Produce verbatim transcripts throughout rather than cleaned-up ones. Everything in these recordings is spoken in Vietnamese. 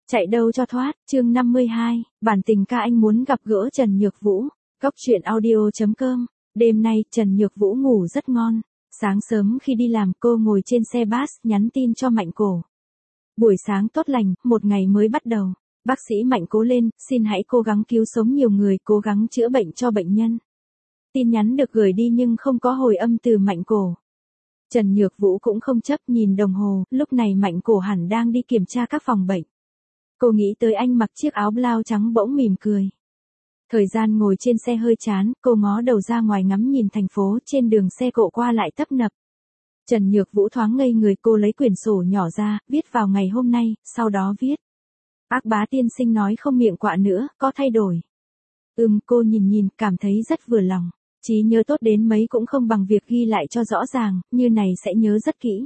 Chạy đâu cho thoát, chương năm mươi hai, bản tình ca anh muốn gặp gỡ Trần Nhược Vũ. Góc truyện audio chấm com. Đêm nay, Trần Nhược Vũ ngủ rất ngon. Sáng sớm khi đi làm, cô ngồi trên xe bus, nhắn tin cho Mạnh Cổ. Buổi sáng tốt lành, một ngày mới bắt đầu. Bác sĩ Mạnh cố lên, xin hãy cố gắng cứu sống nhiều người, cố gắng chữa bệnh cho bệnh nhân. Tin nhắn được gửi đi nhưng không có hồi âm từ Mạnh Cổ. Trần Nhược Vũ cũng không chấp, nhìn đồng hồ, lúc này Mạnh Cổ hẳn đang đi kiểm tra các phòng bệnh. Cô nghĩ tới anh mặc chiếc áo blau trắng bỗng mỉm cười. Thời gian ngồi trên xe hơi chán, cô ngó đầu ra ngoài ngắm nhìn thành phố, trên đường xe cộ qua lại tấp nập. Trần Nhược Vũ thoáng ngây người, cô lấy quyển sổ nhỏ ra, viết vào ngày hôm nay, sau đó viết. Ác Bá tiên sinh nói không miệng quạ nữa, có thay đổi. Ừm, cô nhìn nhìn, cảm thấy rất vừa lòng. Trí nhớ tốt đến mấy cũng không bằng việc ghi lại cho rõ ràng, như này sẽ nhớ rất kỹ.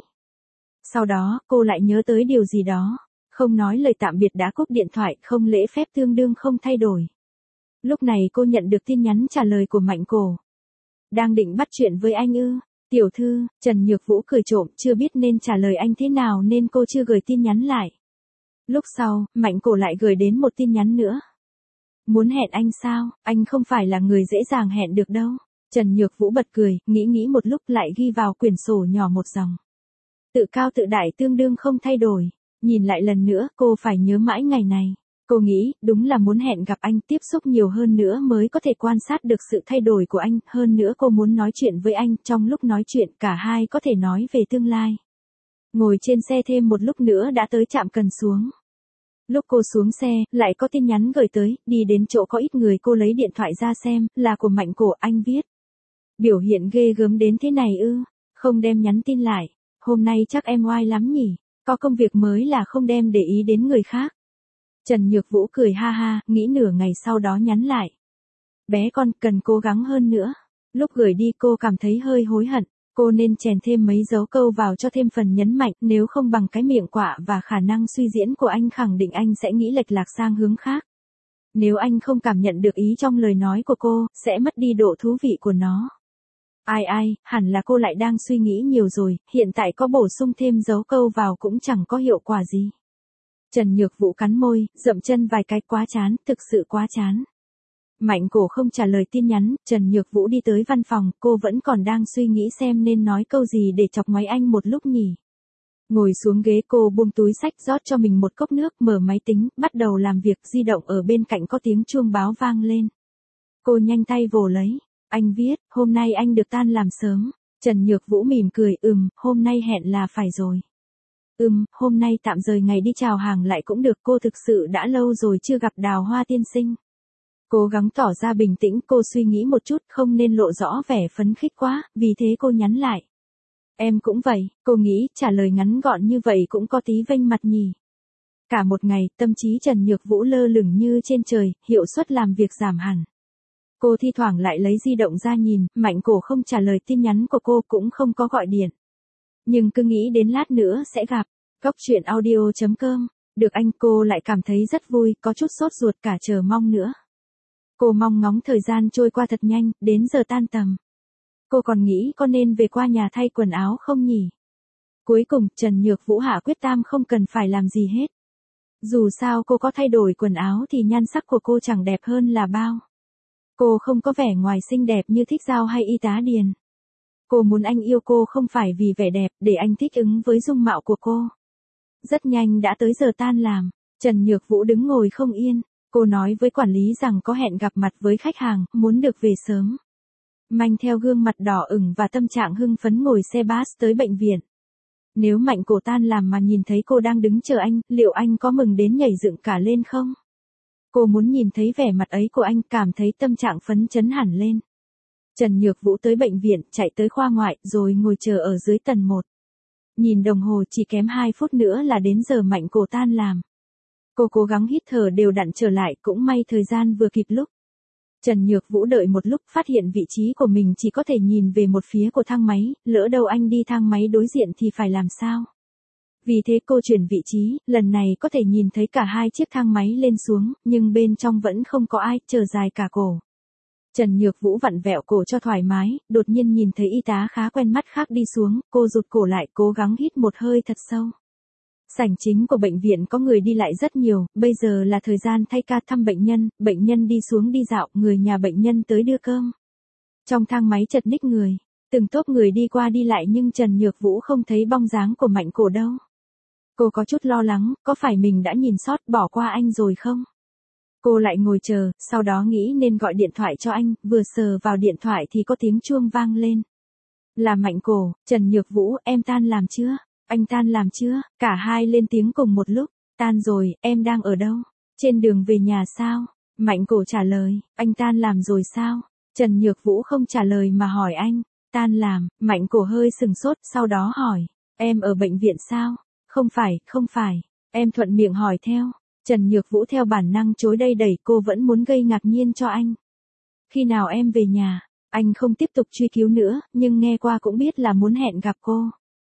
Sau đó, cô lại nhớ tới điều gì đó. Không nói lời tạm biệt đã cúp điện thoại, không lễ phép tương đương không thay đổi. Lúc này cô nhận được tin nhắn trả lời của Mạnh Cổ. Đang định bắt chuyện với anh ư? Tiểu thư, Trần Nhược Vũ cười trộm, chưa biết nên trả lời anh thế nào nên cô chưa gửi tin nhắn lại. Lúc sau, Mạnh Cổ lại gửi đến một tin nhắn nữa. Muốn hẹn anh sao, anh không phải là người dễ dàng hẹn được đâu. Trần Nhược Vũ bật cười, nghĩ nghĩ một lúc lại ghi vào quyển sổ nhỏ một dòng. Tự cao tự đại tương đương không thay đổi. Nhìn lại lần nữa, cô phải nhớ mãi ngày này. Cô nghĩ, đúng là muốn hẹn gặp anh, tiếp xúc nhiều hơn nữa mới có thể quan sát được sự thay đổi của anh. Hơn nữa cô muốn nói chuyện với anh, trong lúc nói chuyện cả hai có thể nói về tương lai. Ngồi trên xe thêm một lúc nữa đã tới trạm Cần Xuống. Lúc cô xuống xe, lại có tin nhắn gửi tới, đi đến chỗ có ít người, cô lấy điện thoại ra xem, là của Mạnh Cổ. Anh viết. Biểu hiện ghê gớm đến thế này ư, không đem nhắn tin lại. Hôm nay chắc em oai lắm nhỉ. Có công việc mới là không đem để ý đến người khác. Trần Nhược Vũ cười ha ha, nghĩ nửa ngày sau đó nhắn lại. Bé con cần cố gắng hơn nữa. Lúc gửi đi cô cảm thấy hơi hối hận. Cô nên chèn thêm mấy dấu câu vào cho thêm phần nhấn mạnh, nếu không bằng cái miệng quạ và khả năng suy diễn của anh khẳng định anh sẽ nghĩ lệch lạc sang hướng khác. Nếu anh không cảm nhận được ý trong lời nói của cô, sẽ mất đi độ thú vị của nó. Ai ai, hẳn là cô lại đang suy nghĩ nhiều rồi, hiện tại có bổ sung thêm dấu câu vào cũng chẳng có hiệu quả gì. Trần Nhược Vũ cắn môi, dậm chân vài cái, quá chán, thực sự quá chán. Mạnh Cổ không trả lời tin nhắn, Trần Nhược Vũ đi tới văn phòng, cô vẫn còn đang suy nghĩ xem nên nói câu gì để chọc ngoáy anh một lúc nhỉ. Ngồi xuống ghế, cô buông túi xách, rót cho mình một cốc nước, mở máy tính, bắt đầu làm việc. Di động ở bên cạnh có tiếng chuông báo vang lên. Cô nhanh tay vồ lấy. Anh viết, hôm nay anh được tan làm sớm. Trần Nhược Vũ mỉm cười, ừm, hôm nay hẹn là phải rồi. Ừm, hôm nay tạm rời ngày đi chào hàng lại cũng được, cô thực sự đã lâu rồi chưa gặp Đào Hoa tiên sinh. Cố gắng tỏ ra bình tĩnh, cô suy nghĩ một chút, không nên lộ rõ vẻ phấn khích quá, vì thế cô nhắn lại. Em cũng vậy, cô nghĩ trả lời ngắn gọn như vậy cũng có tí vênh mặt nhỉ. Cả một ngày, tâm trí Trần Nhược Vũ lơ lửng như trên trời, hiệu suất làm việc giảm hẳn. Cô thi thoảng lại lấy di động ra nhìn, Mạnh Cổ không trả lời tin nhắn của cô, cũng không có gọi điện. Nhưng cứ nghĩ đến lát nữa sẽ gặp. Góc truyện audio chấm com. Được anh, cô lại cảm thấy rất vui, có chút sốt ruột cả chờ mong nữa. Cô mong ngóng thời gian trôi qua thật nhanh, đến giờ tan tầm. Cô còn nghĩ có nên về qua nhà thay quần áo không nhỉ? Cuối cùng, Trần Nhược Vũ hạ quyết tâm không cần phải làm gì hết. Dù sao cô có thay đổi quần áo thì nhan sắc của cô chẳng đẹp hơn là bao. Cô không có vẻ ngoài xinh đẹp như Thích Giao hay Y tá Điền. Cô muốn anh yêu cô không phải vì vẻ đẹp, để anh thích ứng với dung mạo của cô. Rất nhanh đã tới giờ tan làm. Trần Nhược Vũ đứng ngồi không yên. Cô nói với quản lý rằng có hẹn gặp mặt với khách hàng, muốn được về sớm. Mang theo gương mặt đỏ ửng và tâm trạng hưng phấn ngồi xe bus tới bệnh viện. Nếu Mạnh Cổ tan làm mà nhìn thấy cô đang đứng chờ anh, liệu anh có mừng đến nhảy dựng cả lên không? Cô muốn nhìn thấy vẻ mặt ấy của anh, cảm thấy tâm trạng phấn chấn hẳn lên. Trần Nhược Vũ tới bệnh viện, chạy tới khoa ngoại, rồi ngồi chờ ở dưới tầng một. Nhìn đồng hồ chỉ kém hai phút nữa là đến giờ Mạnh Cổ tan làm. Cô cố gắng hít thở đều đặn trở lại, cũng may thời gian vừa kịp lúc. Trần Nhược Vũ đợi một lúc, phát hiện vị trí của mình chỉ có thể nhìn về một phía của thang máy, lỡ đâu anh đi thang máy đối diện thì phải làm sao? Vì thế cô chuyển vị trí, lần này có thể nhìn thấy cả hai chiếc thang máy lên xuống, nhưng bên trong vẫn không có ai, chờ dài cả cổ. Trần Nhược Vũ vặn vẹo cổ cho thoải mái, đột nhiên nhìn thấy y tá khá quen mắt khác đi xuống, cô rụt cổ lại, cố gắng hít một hơi thật sâu. Sảnh chính của bệnh viện có người đi lại rất nhiều, bây giờ là thời gian thay ca thăm bệnh nhân, bệnh nhân đi xuống đi dạo, người nhà bệnh nhân tới đưa cơm. Trong thang máy chật ních người, từng tốp người đi qua đi lại nhưng Trần Nhược Vũ không thấy bóng dáng của Mạnh Cổ đâu. Cô có chút lo lắng, có phải mình đã nhìn sót bỏ qua anh rồi không? Cô lại ngồi chờ, sau đó nghĩ nên gọi điện thoại cho anh, vừa sờ vào điện thoại thì có tiếng chuông vang lên. Là Mạnh Cổ. Trần Nhược Vũ, em tan làm chưa? Anh tan làm chưa? Cả hai lên tiếng cùng một lúc. Tan rồi, em đang ở đâu? Trên đường về nhà sao? Mạnh Cổ trả lời, anh tan làm rồi sao? Trần Nhược Vũ không trả lời mà hỏi anh, tan làm. Mạnh Cổ hơi sừng sốt, sau đó hỏi, em ở bệnh viện sao? Không phải, không phải. Em thuận miệng hỏi theo. Trần Nhược Vũ theo bản năng chối đây đẩy, cô vẫn muốn gây ngạc nhiên cho anh. Khi nào em về nhà? Anh không tiếp tục truy cứu nữa, nhưng nghe qua cũng biết là muốn hẹn gặp cô.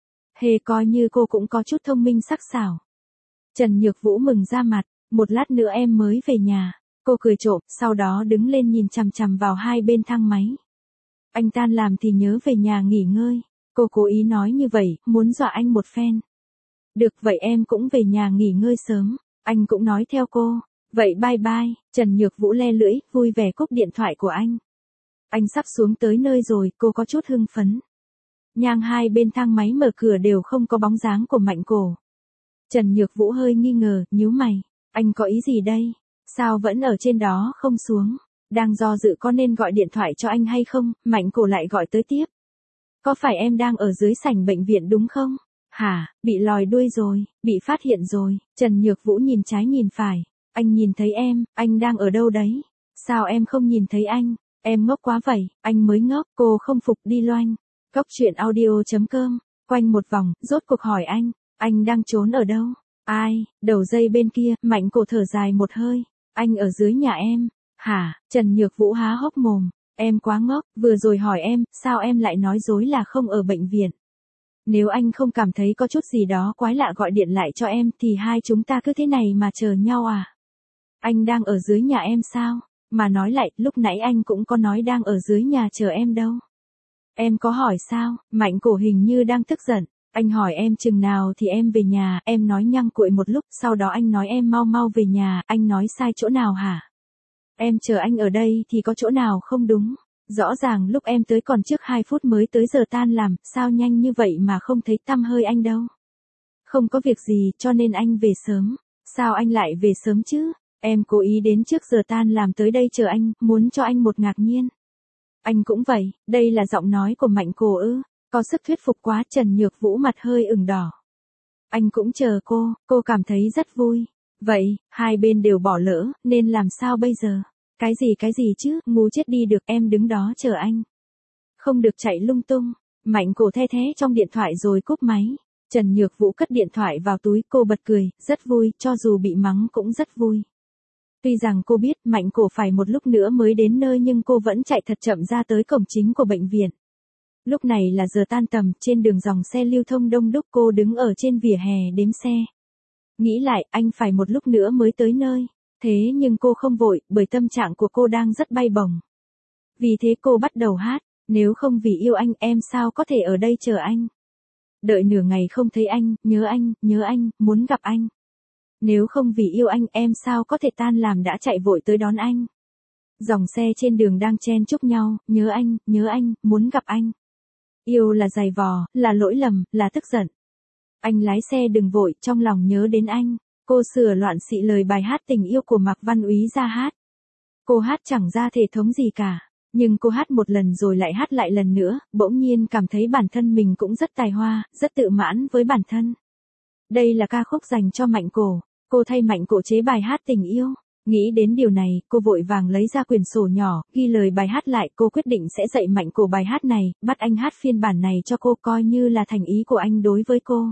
Hề coi như cô cũng có chút thông minh sắc sảo. Trần Nhược Vũ mừng ra mặt, một lát nữa em mới về nhà. Cô cười trộm, sau đó đứng lên nhìn chằm chằm vào hai bên thang máy. Anh tan làm thì nhớ về nhà nghỉ ngơi. Cô cố ý nói như vậy, muốn dọa anh một phen. Được vậy em cũng về nhà nghỉ ngơi sớm. Anh cũng nói theo cô. Vậy bye bye. Trần Nhược Vũ le lưỡi, vui vẻ cúp điện thoại của anh. Anh sắp xuống tới nơi rồi, cô có chút hưng phấn. Nhang hai bên thang máy mở cửa đều không có bóng dáng của Mạnh Cổ. Trần Nhược Vũ hơi nghi ngờ, nhíu mày. Anh có ý gì đây? Sao vẫn ở trên đó không xuống? Đang do dự có nên gọi điện thoại cho anh hay không? Mạnh Cổ lại gọi tới tiếp. Có phải em đang ở dưới sảnh bệnh viện đúng không? Hả, bị lòi đuôi rồi, bị phát hiện rồi. Trần Nhược Vũ nhìn trái nhìn phải. Anh nhìn thấy em, anh đang ở đâu đấy? Sao em không nhìn thấy anh? Em ngốc quá vậy, anh mới ngốc. Cô không phục đi loanh. Cốc truyện audio chấm com, quanh một vòng, rốt cuộc hỏi anh, anh đang trốn ở đâu? Ai? Đầu dây bên kia, Mạnh Cổ thở dài một hơi. Anh ở dưới nhà em. Hả? Trần Nhược Vũ há hốc mồm. Em quá ngốc, vừa rồi hỏi em, sao em lại nói dối là không ở bệnh viện? Nếu anh không cảm thấy có chút gì đó quái lạ gọi điện lại cho em thì hai chúng ta cứ thế này mà chờ nhau à? Anh đang ở dưới nhà em sao? Mà nói lại, lúc nãy anh cũng có nói đang ở dưới nhà chờ em đâu. Em có hỏi sao? Mạnh Cổ hình như đang tức giận. Anh hỏi em chừng nào thì em về nhà, em nói nhăng cuội một lúc, sau đó anh nói em mau mau về nhà, anh nói sai chỗ nào hả? Em chờ anh ở đây thì có chỗ nào không đúng? Rõ ràng lúc em tới còn trước hai phút mới tới giờ tan làm, sao nhanh như vậy mà không thấy tăm hơi anh đâu? Không có việc gì, cho nên anh về sớm. Sao anh lại về sớm chứ? Em cố ý đến trước giờ tan làm tới đây chờ anh, muốn cho anh một ngạc nhiên. Anh cũng vậy, đây là giọng nói của Mạnh Cổ ư? Có sức thuyết phục quá. Trần Nhược Vũ mặt hơi ửng đỏ. Anh cũng chờ cô, cô cảm thấy rất vui. Vậy, hai bên đều bỏ lỡ, nên làm sao bây giờ? Cái gì cái gì chứ, ngu chết đi được, em đứng đó chờ anh. Không được chạy lung tung. Mạnh Cổ the thé trong điện thoại rồi cúp máy. Trần Nhược Vũ cất điện thoại vào túi, cô bật cười, rất vui, cho dù bị mắng cũng rất vui. Tuy rằng cô biết Mạnh Cổ phải một lúc nữa mới đến nơi nhưng cô vẫn chạy thật chậm ra tới cổng chính của bệnh viện. Lúc này là giờ tan tầm, trên đường dòng xe lưu thông đông đúc, cô đứng ở trên vỉa hè đếm xe. Nghĩ lại, anh phải một lúc nữa mới tới nơi. Thế nhưng cô không vội, bởi tâm trạng của cô đang rất bay bổng. Vì thế cô bắt đầu hát, nếu không vì yêu anh, em sao có thể ở đây chờ anh. Đợi nửa ngày không thấy anh, nhớ anh, nhớ anh, muốn gặp anh. Nếu không vì yêu anh, em sao có thể tan làm đã chạy vội tới đón anh. Dòng xe trên đường đang chen chúc nhau, nhớ anh, nhớ anh, muốn gặp anh. Yêu là giày vò, là lỗi lầm, là tức giận. Anh lái xe đừng vội, trong lòng nhớ đến anh. Cô sửa loạn xị lời bài hát tình yêu của Mạc Văn Úy ra hát. Cô hát chẳng ra thể thống gì cả. Nhưng cô hát một lần rồi lại hát lại lần nữa, bỗng nhiên cảm thấy bản thân mình cũng rất tài hoa, rất tự mãn với bản thân. Đây là ca khúc dành cho Mạnh Cổ. Cô thay Mạnh Cổ chế bài hát tình yêu. Nghĩ đến điều này, cô vội vàng lấy ra quyển sổ nhỏ, ghi lời bài hát lại. Cô quyết định sẽ dạy Mạnh Cổ bài hát này, bắt anh hát phiên bản này cho cô, coi như là thành ý của anh đối với cô.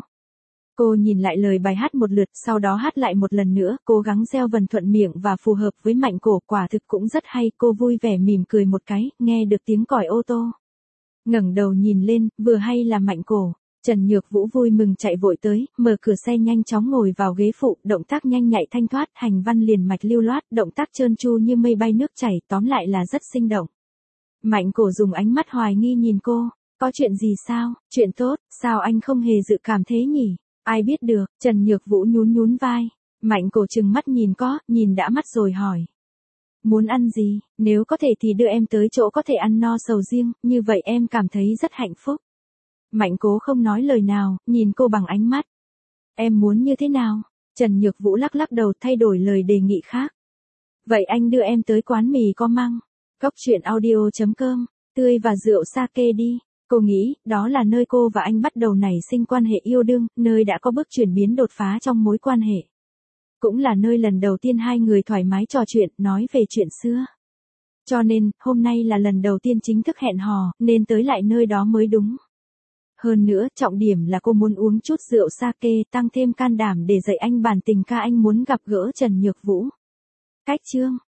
Cô nhìn lại lời bài hát một lượt, sau đó hát lại một lần nữa, cố gắng gieo vần thuận miệng và phù hợp với Mạnh Cổ, quả thực cũng rất hay. Cô vui vẻ mỉm cười một cái, nghe được tiếng còi ô tô. Ngẩng đầu nhìn lên, vừa hay là Mạnh Cổ. Trần Nhược Vũ vui mừng chạy vội tới, mở cửa xe nhanh chóng ngồi vào ghế phụ, động tác nhanh nhạy thanh thoát, hành văn liền mạch lưu loát, động tác trơn tru như mây bay nước chảy, tóm lại là rất sinh động. Mạnh Cổ dùng ánh mắt hoài nghi nhìn cô, có chuyện gì sao, chuyện tốt, sao anh không hề dự cảm thế nhỉ? Ai biết được, Trần Nhược Vũ nhún nhún vai. Mạnh cổ trừng mắt nhìn có, nhìn đã mắt rồi hỏi. Muốn ăn gì, nếu có thể thì đưa em tới chỗ có thể ăn no sầu riêng, như vậy em cảm thấy rất hạnh phúc. Mạnh cố không nói lời nào, nhìn cô bằng ánh mắt. Em muốn như thế nào? Trần Nhược Vũ lắc lắc đầu thay đổi lời đề nghị khác. Vậy anh đưa em tới quán mì có măng. Cốc truyện audio chấm com, tươi và rượu sake đi. Cô nghĩ, đó là nơi cô và anh bắt đầu nảy sinh quan hệ yêu đương, nơi đã có bước chuyển biến đột phá trong mối quan hệ. Cũng là nơi lần đầu tiên hai người thoải mái trò chuyện, nói về chuyện xưa. Cho nên, hôm nay là lần đầu tiên chính thức hẹn hò, nên tới lại nơi đó mới đúng. Hơn nữa, trọng điểm là cô muốn uống chút rượu sake, tăng thêm can đảm để dạy anh bản tình ca anh muốn gặp gỡ Trần Nhược Vũ. Cách chương